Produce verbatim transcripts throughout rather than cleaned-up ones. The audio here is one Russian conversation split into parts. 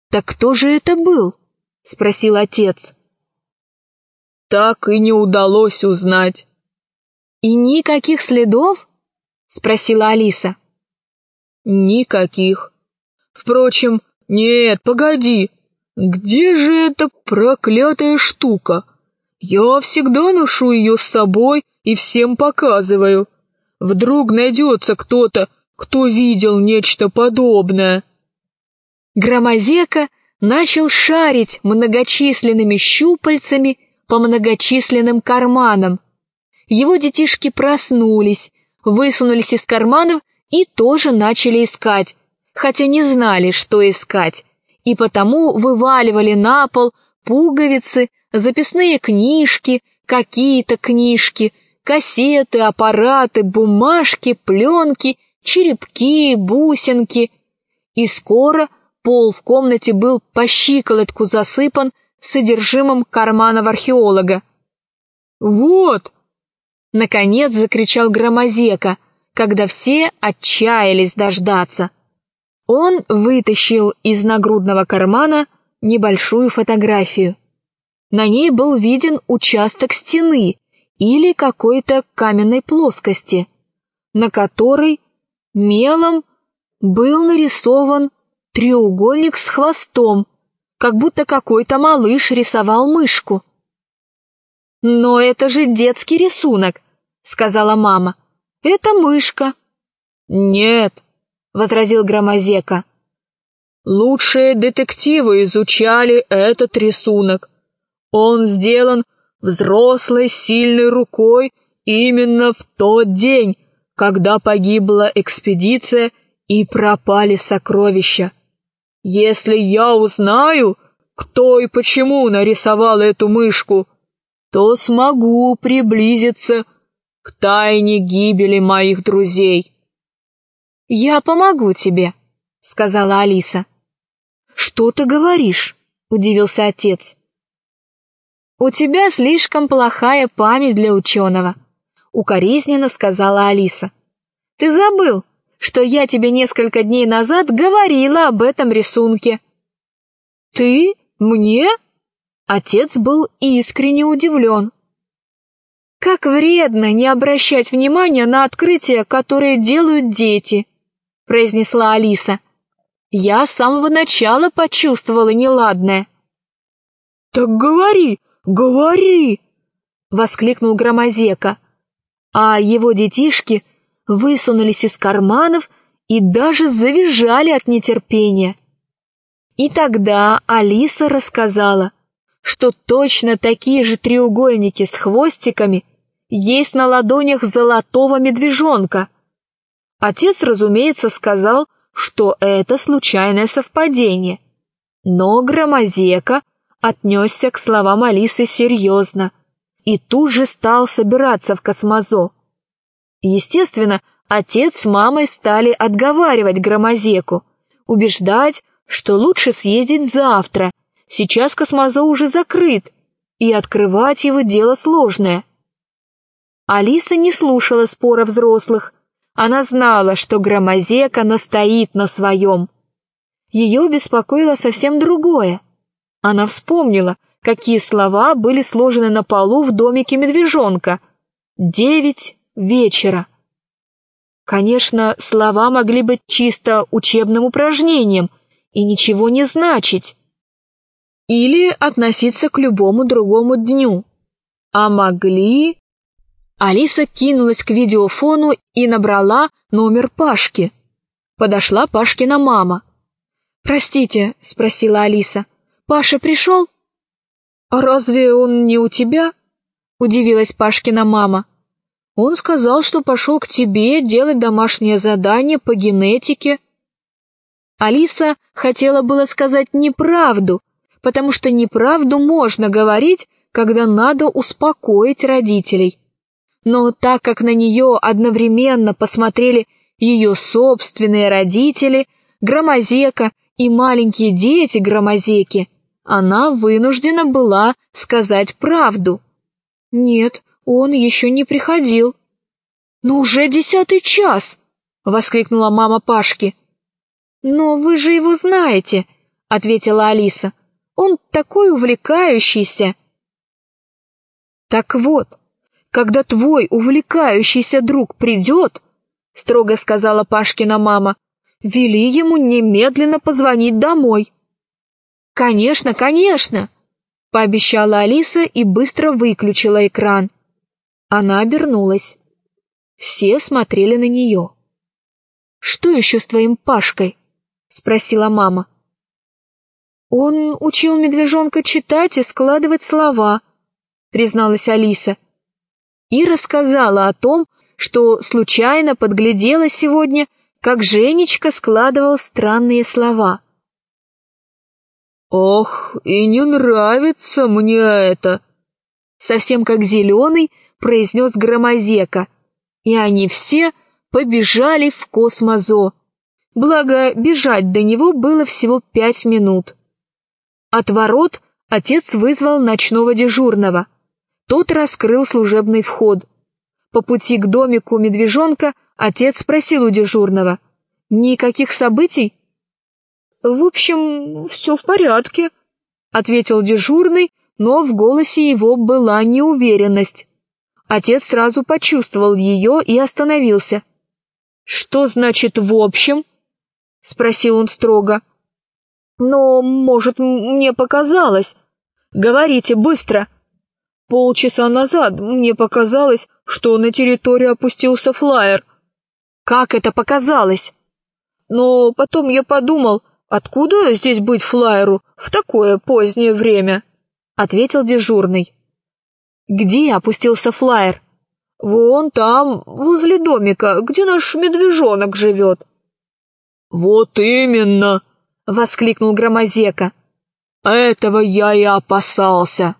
Так кто же это был? — спросил отец. Так и не удалось узнать. И никаких следов? — спросила Алиса. Никаких. Впрочем, нет, погоди, где же эта проклятая штука? Я всегда ношу ее с собой и всем показываю. Вдруг найдется кто-то, кто видел нечто подобное. Громозека начал шарить многочисленными щупальцами по многочисленным карманам. Его детишки проснулись, высунулись из карманов и тоже начали искать, хотя не знали, что искать, и потому вываливали на пол пуговицы, записные книжки, какие-то книжки, кассеты, аппараты, бумажки, пленки, черепки, бусинки. И скоро пол в комнате был по щиколотку засыпан содержимым карманов археолога. «Вот!» — наконец закричал Громозека, когда все отчаялись дождаться. Он вытащил из нагрудного кармана небольшую фотографию. На ней был виден участок стены или какой-то каменной плоскости, на которой мелом был нарисован треугольник с хвостом, как будто какой-то малыш рисовал мышку. «Но это же детский рисунок», — сказала мама. «Это мышка». «Нет», — возразил Громозека. «Лучшие детективы изучали этот рисунок. Он сделан взрослой сильной рукой именно в тот день, когда погибла экспедиция и пропали сокровища. Если я узнаю, кто и почему нарисовал эту мышку, то смогу приблизиться к тайне гибели моих друзей». «Я помогу тебе», — сказала Алиса. «Что ты говоришь?» — удивился отец. «У тебя слишком плохая память для ученого», — укоризненно сказала Алиса. «Ты забыл, что я тебе несколько дней назад говорила об этом рисунке». «Ты? Мне?» Отец был искренне удивлен. «Как вредно не обращать внимания на открытия, которые делают дети», — произнесла Алиса. «Я с самого начала почувствовала неладное». «Так говори, говори!» — воскликнул Громозека, а его детишки высунулись из карманов и даже завизжали от нетерпения. И тогда Алиса рассказала, что точно такие же треугольники с хвостиками есть на ладонях золотого медвежонка. Отец, разумеется, сказал, что это случайное совпадение, но Громозека отнесся к словам Алисы серьезно и тут же стал собираться в Космозо. Естественно, отец с мамой стали отговаривать Громозеку, убеждать, что лучше съездить завтра, сейчас Космозо уже закрыт, и открывать его дело сложное. Алиса не слушала спора взрослых, она знала, что Громозека настоит на своем. Ее беспокоило совсем другое. Она вспомнила, какие слова были сложены на полу в домике медвежонка. «Девять вечера». Конечно, слова могли быть чисто учебным упражнением и ничего не значить, или относиться к любому другому дню. А могли... Алиса кинулась к видеофону и набрала номер Пашки. Подошла Пашкина мама. «Простите», — спросила Алиса, — «Паша пришел?» «А разве он не у тебя?» — удивилась Пашкина мама. «Он сказал, что пошел к тебе делать домашнее задание по генетике». Алиса хотела было сказать неправду, потому что неправду можно говорить, когда надо успокоить родителей. Но так как на нее одновременно посмотрели ее собственные родители, Громозека и маленькие дети Громозеки, она вынуждена была сказать правду. «Нет, он еще не приходил». «Ну уже десятый час!» — воскликнула мама Пашки. «Но вы же его знаете», — ответила Алиса. Он такой увлекающийся. Так вот, когда твой увлекающийся друг придет, строго сказала Пашкина мама, вели ему немедленно позвонить домой. Конечно, конечно, пообещала Алиса и быстро выключила экран. Она обернулась. Все смотрели на нее. «Что еще с твоим Пашкой?» — спросила мама. «Он учил медвежонка читать и складывать слова», — призналась Алиса. И рассказала о том, что случайно подглядела сегодня, как Женечка складывал странные слова. «Ох, и не нравится мне это!» Совсем как зеленый произнес Громозека, и они все побежали в Космозо. Благо, бежать до него было всего пять минут. От ворот отец вызвал ночного дежурного. Тот раскрыл служебный вход. По пути к домику медвежонка отец спросил у дежурного: «Никаких событий?» «В общем, все в порядке», — ответил дежурный, но в голосе его была неуверенность. Отец сразу почувствовал ее и остановился. «Что значит «в общем»?» — спросил он строго. «Но, может, мне показалось. Говорите быстро. Полчаса назад мне показалось, что на территорию опустился флаер». «Как это показалось?» «Но потом я подумал, откуда здесь быть флаеру в такое позднее время?» — ответил дежурный. «Где опустился флаер?» «Вон там, возле домика, где наш медвежонок живет». «Вот именно!» — воскликнул Громозека. «Этого я и опасался».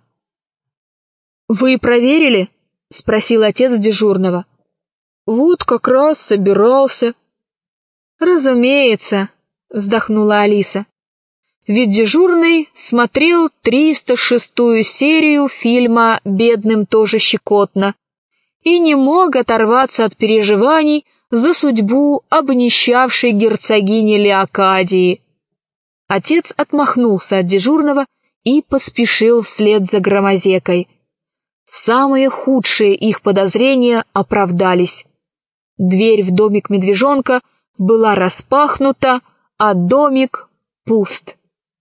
«Вы проверили?» — спросил отец дежурного. «Вот как раз собирался». «Разумеется», — вздохнула Алиса. Ведь дежурный смотрел триста шестую серию фильма «Бедным тоже щекотно» и не мог оторваться от переживаний за судьбу обнищавшей герцогини Леокадии. Отец отмахнулся от дежурного и поспешил вслед за Громозекой. Самые худшие их подозрения оправдались. Дверь в домик медвежонка была распахнута, а домик пуст.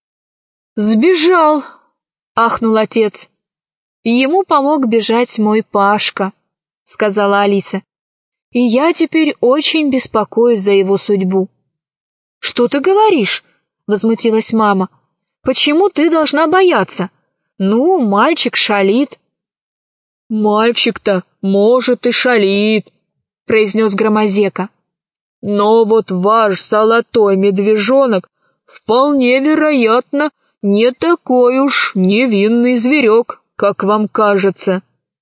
«Сбежал!» — ахнул отец. «Ему помог бежать мой Пашка», — сказала Алиса. «И я теперь очень беспокоюсь за его судьбу». «Что ты говоришь?» — возмутилась мама. «Почему ты должна бояться? Ну, мальчик шалит». «Мальчик-то, может, и шалит», — произнес Громозека. «Но вот ваш золотой медвежонок вполне вероятно не такой уж невинный зверек, как вам кажется».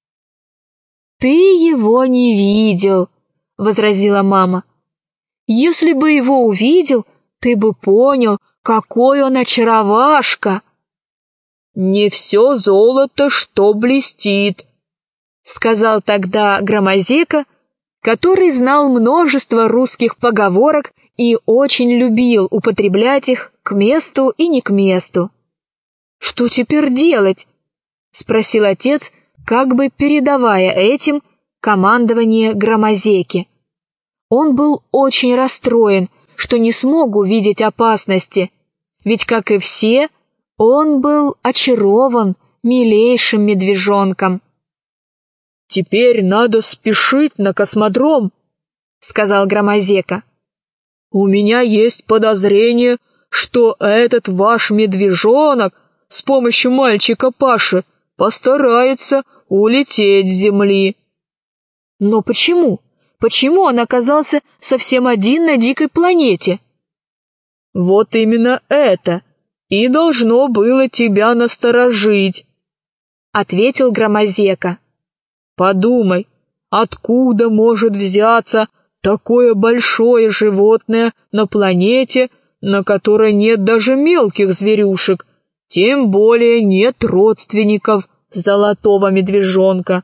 «Ты его не видел», — возразила мама. «Если бы его увидел, ты бы понял, какой он очаровашка». «Не все золото, что блестит», — сказал тогда Громозека, который знал множество русских поговорок и очень любил употреблять их к месту и не к месту. «Что теперь делать?» — спросил отец, как бы передавая этим командование Громозеки. Он был очень расстроен, что не смог увидеть опасности, ведь, как и все, он был очарован милейшим медвежонком. «Теперь надо спешить на космодром», — сказал Громозека. «У меня есть подозрение, что этот ваш медвежонок с помощью мальчика Паши постарается улететь с Земли». «Но почему? Почему он оказался совсем один на дикой планете?» «Вот именно это и должно было тебя насторожить», — ответил Громозека. «Подумай, откуда может взяться такое большое животное на планете, на которой нет даже мелких зверюшек, тем более нет родственников золотого медвежонка?»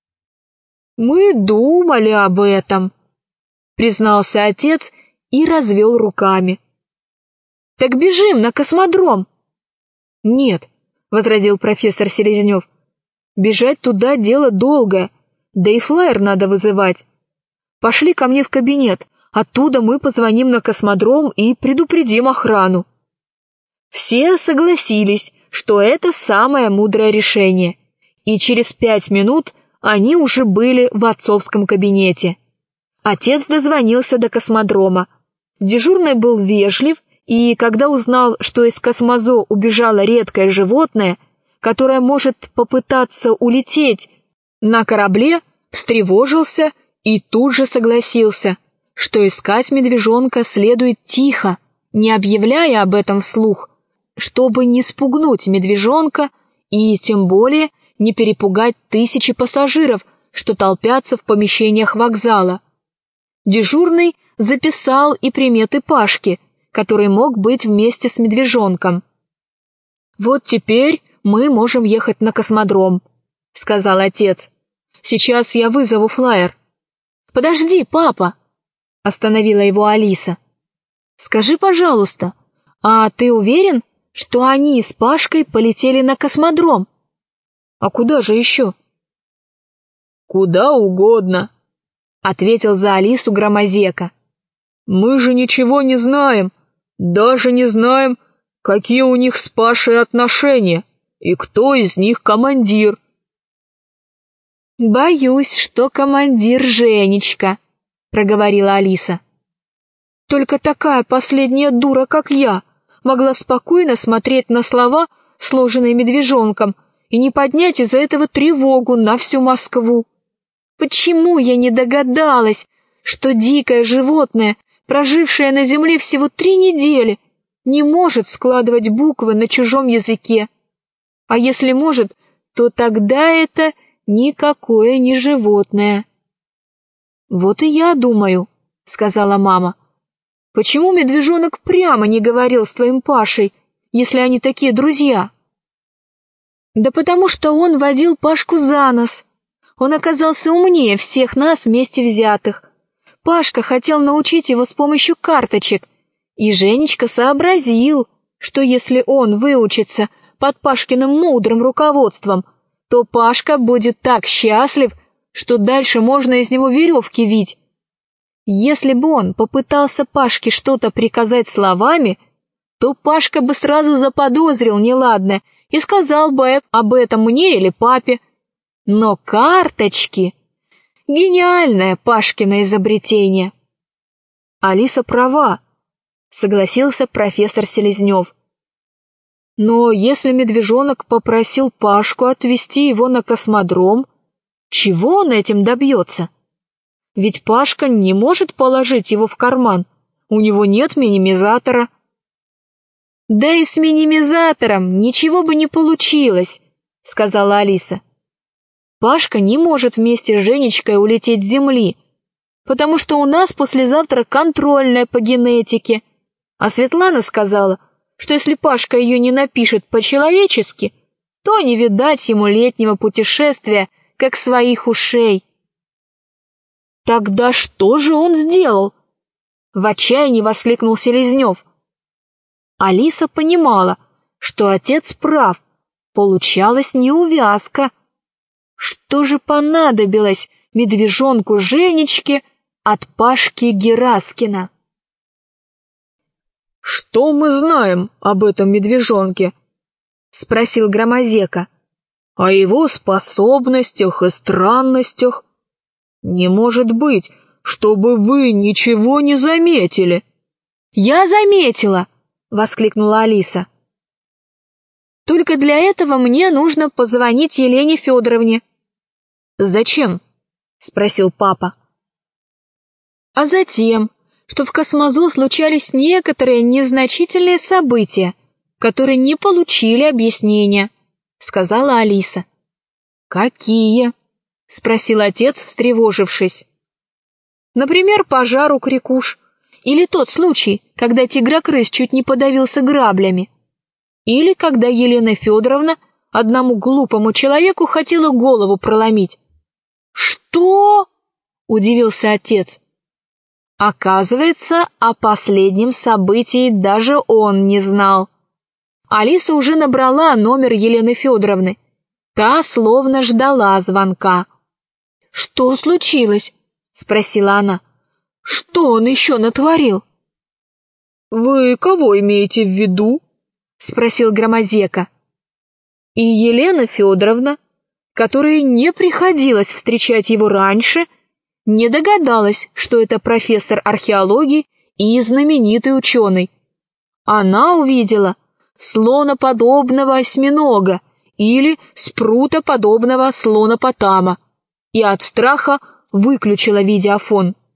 «Мы думали об этом», — признался отец и развел руками. Так бежим на космодром. Нет, возразил профессор Селезнев. Бежать туда дело долгое, да и флайер надо вызывать. Пошли ко мне в кабинет, оттуда мы позвоним на космодром и предупредим охрану. Все согласились, что это самое мудрое решение, и через пять минут они уже были в отцовском кабинете. Отец дозвонился до космодрома. Дежурный был вежлив, и когда узнал, что из космозо убежало редкое животное, которое может попытаться улететь на корабле, встревожился и тут же согласился, что искать медвежонка следует тихо, не объявляя об этом вслух, чтобы не спугнуть медвежонка и тем более не перепугать тысячи пассажиров, что толпятся в помещениях вокзала. Дежурный записал и приметы Пашки, который мог быть вместе с медвежонком. «Вот теперь мы можем ехать на космодром», — сказал отец. «Сейчас я вызову флайер». «Подожди, папа», — остановила его Алиса. «Скажи, пожалуйста, а ты уверен, что они с Пашкой полетели на космодром? А куда же еще?» «Куда угодно», — ответил за Алису Громозека. «Мы же ничего не знаем, даже не знаем, какие у них с Пашей отношения и кто из них командир». «Боюсь, что командир Женечка», — проговорила Алиса. «Только такая последняя дура, как я, могла спокойно смотреть на слова, сложенные медвежонком, и не поднять из-за этого тревогу на всю Москву. Почему я не догадалась, что дикое животное, прожившее на земле всего три недели, не может складывать буквы на чужом языке? А если может, то тогда это никакое не животное». «Вот и я думаю», — сказала мама. «Почему медвежонок прямо не говорил с твоим Пашей, если они такие друзья?» «Да потому что он водил Пашку за нос. Он оказался умнее всех нас вместе взятых. Пашка хотел научить его с помощью карточек, и Женечка сообразил, что если он выучится под Пашкиным мудрым руководством, то Пашка будет так счастлив, что дальше можно из него веревки вить. Если бы он попытался Пашке что-то приказать словами, то Пашка бы сразу заподозрил неладное и сказал бы об этом мне или папе. Но карточки — гениальное Пашкино изобретение». «Алиса права», — согласился профессор Селезнев. «Но если медвежонок попросил Пашку отвезти его на космодром, чего он этим добьется? Ведь Пашка не может положить его в карман, у него нет минимизатора». «Да и с минимизатором ничего бы не получилось», — сказала Алиса. «Пашка не может вместе с Женечкой улететь с Земли, потому что у нас послезавтра контрольная по генетике, а Светлана сказала, что если Пашка ее не напишет по-человечески, то не видать ему летнего путешествия, как своих ушей». «Тогда что же он сделал?» — в отчаянии воскликнул Селезнев. Алиса понимала, что отец прав, получалась неувязка. Что же понадобилось медвежонку Женечке от Пашки Гераскина? «Что мы знаем об этом медвежонке?» — спросил Громозека. «О его способностях и странностях? Не может быть, чтобы вы ничего не заметили». «Я заметила!» — воскликнула Алиса. «Только для этого мне нужно позвонить Елене Федоровне». «Зачем?» — спросил папа. «А затем, что в космозо случались некоторые незначительные события, которые не получили объяснения», — сказала Алиса. «Какие?» — спросил отец, встревожившись. «Например, пожар у Крикуш, или тот случай, когда тигрокрыс чуть не подавился граблями, или когда Елена Федоровна одному глупому человеку хотела голову проломить». «Что?» — удивился отец. Оказывается, о последнем событии даже он не знал. Алиса уже набрала номер Елены Федоровны. Та словно ждала звонка. «Что случилось?» — спросила она. «Что он еще натворил?» «Вы кого имеете в виду?» — спросил Громозека. И Елена Федоровна, которой не приходилось встречать его раньше, не догадалась, что это профессор археологии и знаменитый ученый. Она увидела слоноподобного осьминога или спрутоподобного слонопотама и от страха выключила видеофон.